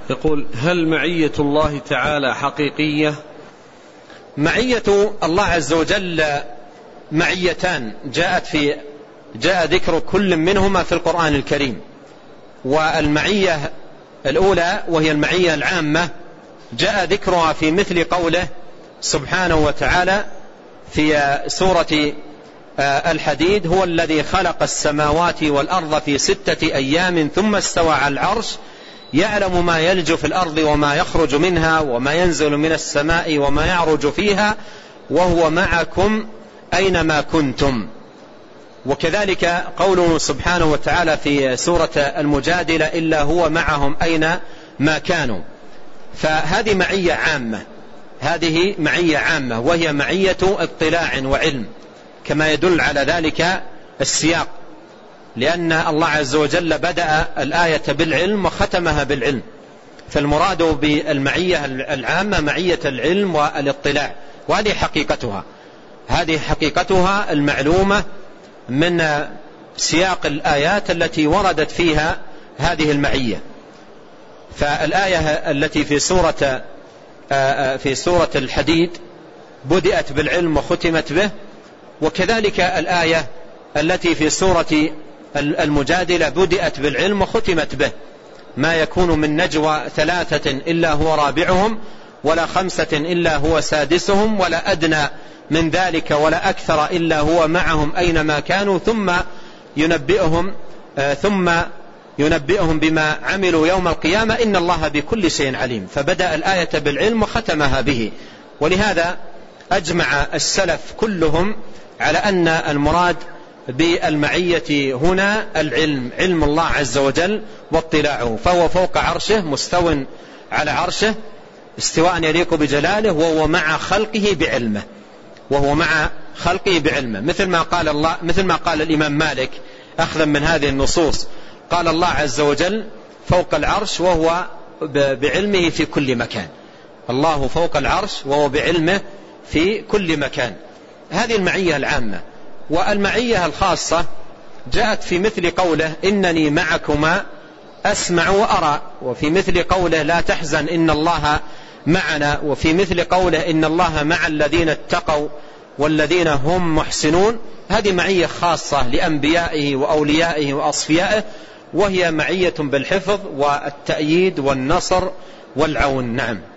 يقول: هل معية الله تعالى حقيقية؟ معية الله عز وجل معيتان جاء ذكر كل منهما في القرآن الكريم. والمعية الأولى وهي المعية العامة جاء ذكرها في مثل قوله سبحانه وتعالى في سورة الحديد: هو الذي خلق السماوات والأرض في 6 أيام ثم استوى على العرش يعلم ما يلج في الأرض وما يخرج منها وما ينزل من السماء وما يعرج فيها وهو معكم أينما كنتم. وكذلك قوله سبحانه وتعالى في سورة المجادلة: إلا هو معهم أينما كانوا. فهذه معية عامة، هذه معية عامة وهي معية اطلاع وعلم، كما يدل على ذلك السياق، لأن الله عز وجل بدأ الآية بالعلم وختمها بالعلم. فالمراد بالمعية العامة معية العلم والاطلاع، وهذه حقيقتها، هذه حقيقتها المعلومة من سياق الآيات التي وردت فيها هذه المعية. فالآية التي في سورة الحديد بدأت بالعلم وختمت به، وكذلك الآية التي في سورة المجادلة بدأت بالعلم وختمت به: ما يكون من نجوى 3 إلا هو رابعهم ولا 5 إلا هو سادسهم ولا أدنى من ذلك ولا أكثر إلا هو معهم أينما كانوا ثم ينبئهم بما عملوا يوم القيامة إن الله بكل شيء عليم. فبدأ الآية بالعلم وختمها به. ولهذا أجمع السلف كلهم على أن المراد بالمعية هنا العلم، علم الله عز وجل واطلاعه، فهو فوق عرشه مستو على عرشه استواء يليق بجلاله، وهو مع خلقه بعلمه، وهو مع خلقه بعلمه، مثل ما قال الإمام مالك أخذا من هذه النصوص. قال الله عز وجل فوق العرش وهو بعلمه في كل مكان. الله فوق العرش وهو بعلمه في كل مكان. هذه المعية العامة. والمعية الخاصة جاءت في مثل قوله إنني معكما أسمع وأرى، وفي مثل قوله لا تحزن إن الله معنا، وفي مثل قوله إن الله مع الذين اتقوا والذين هم محسنون. هذه معية خاصة لأنبيائه وأوليائه وأصفيائه، وهي معية بالحفظ والتأييد والنصر والعون. نعم.